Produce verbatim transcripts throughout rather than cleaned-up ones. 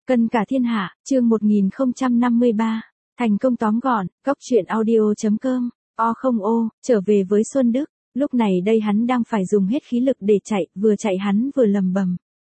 Cân cả thiên hạ, chương một nghìn không trăm năm mươi ba. Thành công tóm gọn, góc truyện audio.com. O không ô, trở về với Xuân Đức. Lúc này đây hắn đang phải dùng hết khí lực để chạy, vừa chạy hắn vừa lầm bầm.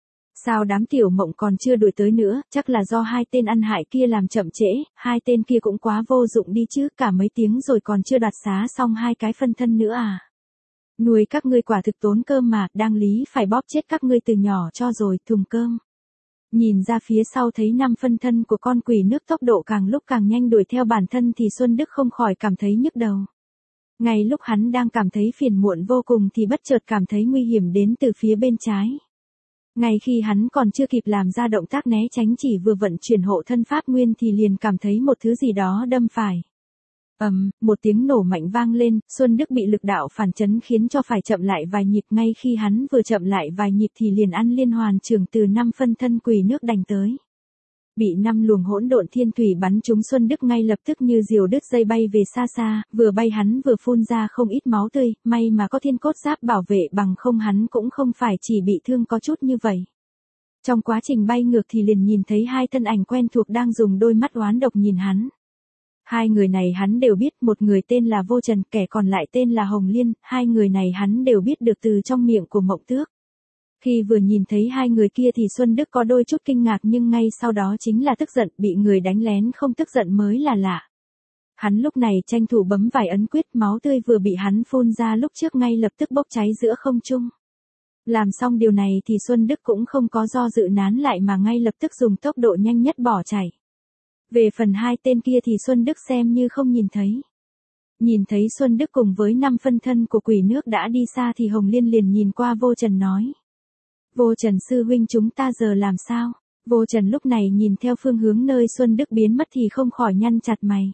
Sao đám Tiểu Mộng còn chưa đuổi tới nữa, chắc là do hai tên ăn hại kia làm chậm trễ, hai tên kia cũng quá vô dụng đi chứ, cả mấy tiếng rồi còn chưa đoạt xá xong hai cái phân thân nữa à. Nuôi các ngươi quả thực tốn cơm mà, đang lý phải bóp chết các ngươi từ nhỏ cho rồi, thùng cơm. Nhìn ra phía sau thấy năm phân thân của con quỷ nước tốc độ càng lúc càng nhanh đuổi theo bản thân thì Xuân Đức không khỏi cảm thấy nhức đầu. Ngay lúc hắn đang cảm thấy phiền muộn vô cùng thì bất chợt cảm thấy nguy hiểm đến từ phía bên trái. Ngay khi hắn còn chưa kịp làm ra động tác né tránh chỉ vừa vận chuyển hộ thân pháp nguyên thì liền cảm thấy một thứ gì đó đâm phải. Ầm, um, một tiếng nổ mạnh vang lên, Xuân Đức bị lực đạo phản chấn khiến cho phải chậm lại vài nhịp, ngay khi hắn vừa chậm lại vài nhịp thì liền ăn liên hoàn trường từ năm phân thân quỷ nước đánh tới. Bị năm luồng hỗn độn thiên thủy bắn trúng Xuân Đức ngay lập tức như diều đứt dây bay về xa xa, vừa bay hắn vừa phun ra không ít máu tươi, may mà có thiên cốt giáp bảo vệ bằng không hắn cũng không phải chỉ bị thương có chút như vậy. Trong quá trình bay ngược thì liền nhìn thấy hai thân ảnh quen thuộc đang dùng đôi mắt oán độc nhìn hắn. Hai người này hắn đều biết, một người tên là Vô Trần, kẻ còn lại tên là Hồng Liên, hai người này hắn đều biết được từ trong miệng của Mộng Tước. Khi vừa nhìn thấy hai người kia thì Xuân Đức có đôi chút kinh ngạc nhưng ngay sau đó chính là tức giận, bị người đánh lén không tức giận mới là lạ. Hắn lúc này tranh thủ bấm vài ấn quyết, máu tươi vừa bị hắn phun ra lúc trước ngay lập tức bốc cháy giữa không trung. Làm xong điều này thì Xuân Đức cũng không có do dự nán lại mà ngay lập tức dùng tốc độ nhanh nhất bỏ chạy. Về phần hai tên kia thì Xuân Đức xem như không nhìn thấy. Nhìn thấy Xuân Đức cùng với năm phân thân của quỷ nước đã đi xa thì Hồng Liên liền nhìn qua Vô Trần nói. Vô Trần sư huynh, chúng ta giờ làm sao? Vô Trần lúc này nhìn theo phương hướng nơi Xuân Đức biến mất thì không khỏi nhăn chặt mày.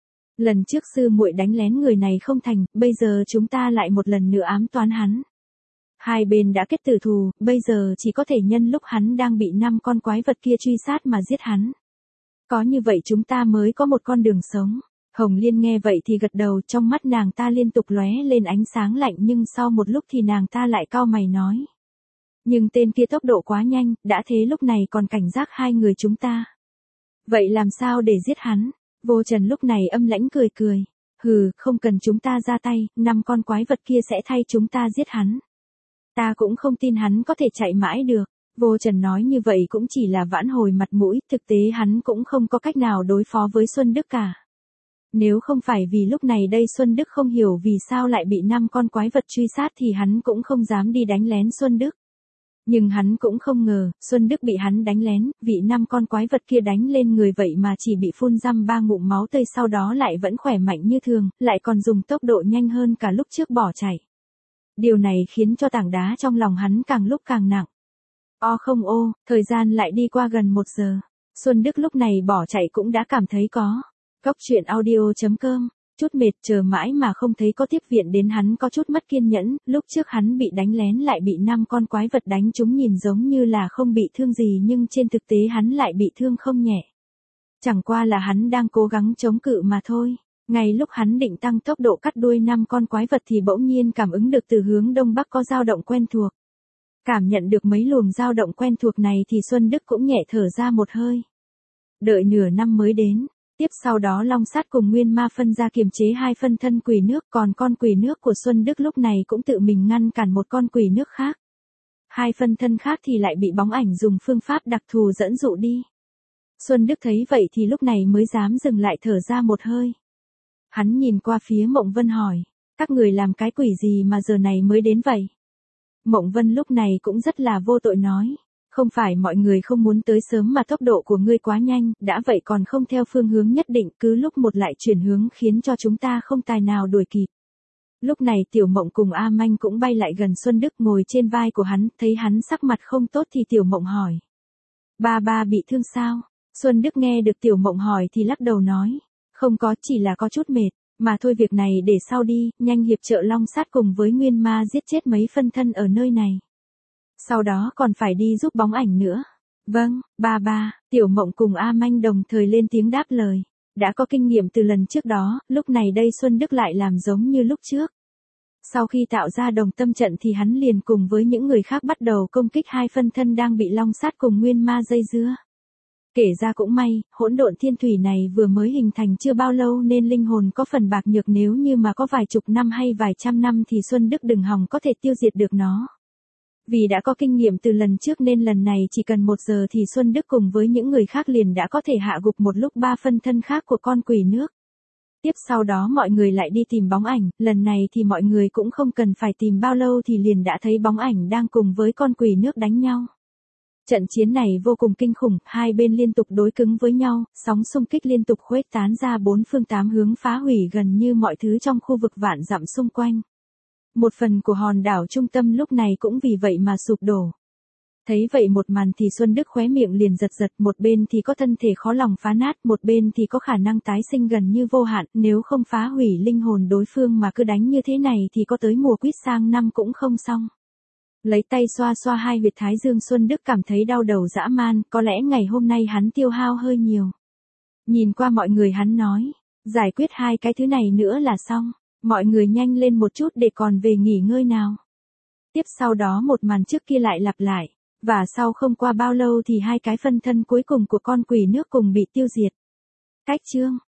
Lần trước sư muội đánh lén người này không thành, bây giờ chúng ta lại một lần nữa ám toán hắn. Hai bên đã kết tử thù, bây giờ chỉ có thể nhân lúc hắn đang bị năm con quái vật kia truy sát mà giết hắn. Có như vậy chúng ta mới có một con đường sống. Hồng Liên nghe vậy thì gật đầu, trong mắt nàng ta liên tục lóe lên ánh sáng lạnh nhưng sau một lúc thì nàng ta lại cau mày nói. Nhưng tên kia tốc độ quá nhanh, đã thế lúc này còn cảnh giác hai người chúng ta. Vậy làm sao để giết hắn? Vô Trần lúc này âm lãnh cười cười. Hừ, không cần chúng ta ra tay, năm con quái vật kia sẽ thay chúng ta giết hắn. Ta cũng không tin hắn có thể chạy mãi được. Vô Trần nói như vậy cũng chỉ là vãn hồi mặt mũi, thực tế hắn cũng không có cách nào đối phó với Xuân Đức cả. Nếu không phải vì lúc này đây Xuân Đức không hiểu vì sao lại bị năm con quái vật truy sát thì hắn cũng không dám đi đánh lén Xuân Đức. Nhưng hắn cũng không ngờ, Xuân Đức bị hắn đánh lén, vị năm con quái vật kia đánh lên người vậy mà chỉ bị phun răm ba ngụm máu tươi sau đó lại vẫn khỏe mạnh như thường, lại còn dùng tốc độ nhanh hơn cả lúc trước bỏ chạy. Điều này khiến cho tảng đá trong lòng hắn càng lúc càng nặng. O không ô, thời gian lại đi qua gần một giờ. Xuân Đức lúc này bỏ chạy cũng đã cảm thấy có. Góc truyện audio.com. Chút mệt chờ mãi mà không thấy có tiếp viện đến hắn có chút mất kiên nhẫn, lúc trước hắn bị đánh lén lại bị năm con quái vật đánh chúng nhìn giống như là không bị thương gì nhưng trên thực tế hắn lại bị thương không nhẹ. Chẳng qua là hắn đang cố gắng chống cự mà thôi. Ngay lúc hắn định tăng tốc độ cắt đuôi năm con quái vật thì bỗng nhiên cảm ứng được từ hướng đông bắc có dao động quen thuộc. Cảm nhận được mấy luồng dao động quen thuộc này thì Xuân Đức cũng nhẹ thở ra một hơi. Đợi nửa năm mới đến. Tiếp sau đó Long Sát cùng Nguyên Ma phân ra kiềm chế hai phân thân quỷ nước, còn con quỷ nước của Xuân Đức lúc này cũng tự mình ngăn cản một con quỷ nước khác. Hai phân thân khác thì lại bị bóng ảnh dùng phương pháp đặc thù dẫn dụ đi. Xuân Đức thấy vậy thì lúc này mới dám dừng lại thở ra một hơi. Hắn nhìn qua phía Mộng Vân hỏi, các người làm cái quỷ gì mà giờ này mới đến vậy? Mộng Vân lúc này cũng rất là vô tội nói. Không phải mọi người không muốn tới sớm mà tốc độ của ngươi quá nhanh, đã vậy còn không theo phương hướng nhất định, cứ lúc một lại chuyển hướng khiến cho chúng ta không tài nào đuổi kịp. Lúc này Tiểu Mộng cùng A Manh cũng bay lại gần Xuân Đức ngồi trên vai của hắn, thấy hắn sắc mặt không tốt thì Tiểu Mộng hỏi. Ba ba bị thương sao? Xuân Đức nghe được Tiểu Mộng hỏi thì lắc đầu nói. Không có, chỉ là có chút mệt, mà thôi việc này để sau đi, nhanh hiệp trợ Long Sát cùng với Nguyên Ma giết chết mấy phân thân ở nơi này. Sau đó còn phải đi giúp bóng ảnh nữa. Vâng, ba ba, Tiểu Mộng cùng A Manh đồng thời lên tiếng đáp lời. Đã có kinh nghiệm từ lần trước đó, lúc này đây Xuân Đức lại làm giống như lúc trước. Sau khi tạo ra đồng tâm trận thì hắn liền cùng với những người khác bắt đầu công kích hai phân thân đang bị Long Sát cùng Nguyên Ma dây dưa. Kể ra cũng may, hỗn độn thiên thủy này vừa mới hình thành chưa bao lâu nên linh hồn có phần bạc nhược, nếu như mà có vài chục năm hay vài trăm năm thì Xuân Đức đừng hòng có thể tiêu diệt được nó. Vì đã có kinh nghiệm từ lần trước nên lần này chỉ cần một giờ thì Xuân Đức cùng với những người khác liền đã có thể hạ gục một lúc ba phân thân khác của con quỷ nước. Tiếp sau đó mọi người lại đi tìm bóng ảnh, lần này thì mọi người cũng không cần phải tìm bao lâu thì liền đã thấy bóng ảnh đang cùng với con quỷ nước đánh nhau. Trận chiến này vô cùng kinh khủng, hai bên liên tục đối cứng với nhau, sóng xung kích liên tục khuếch tán ra bốn phương tám hướng phá hủy gần như mọi thứ trong khu vực vạn dặm xung quanh. Một phần của hòn đảo trung tâm lúc này cũng vì vậy mà sụp đổ. Thấy vậy một màn thì Xuân Đức khóe miệng liền giật giật, một bên thì có thân thể khó lòng phá nát, một bên thì có khả năng tái sinh gần như vô hạn, nếu không phá hủy linh hồn đối phương mà cứ đánh như thế này thì có tới mùa quýt sang năm cũng không xong. Lấy tay xoa xoa hai huyệt thái dương, Xuân Đức cảm thấy đau đầu dã man, có lẽ ngày hôm nay hắn tiêu hao hơi nhiều. Nhìn qua mọi người hắn nói, giải quyết hai cái thứ này nữa là xong, mọi người nhanh lên một chút để còn về nghỉ ngơi nào. Tiếp sau đó một màn trước kia lại lặp lại, và sau không qua bao lâu thì hai cái phân thân cuối cùng của con quỷ nước cùng bị tiêu diệt. Cách chương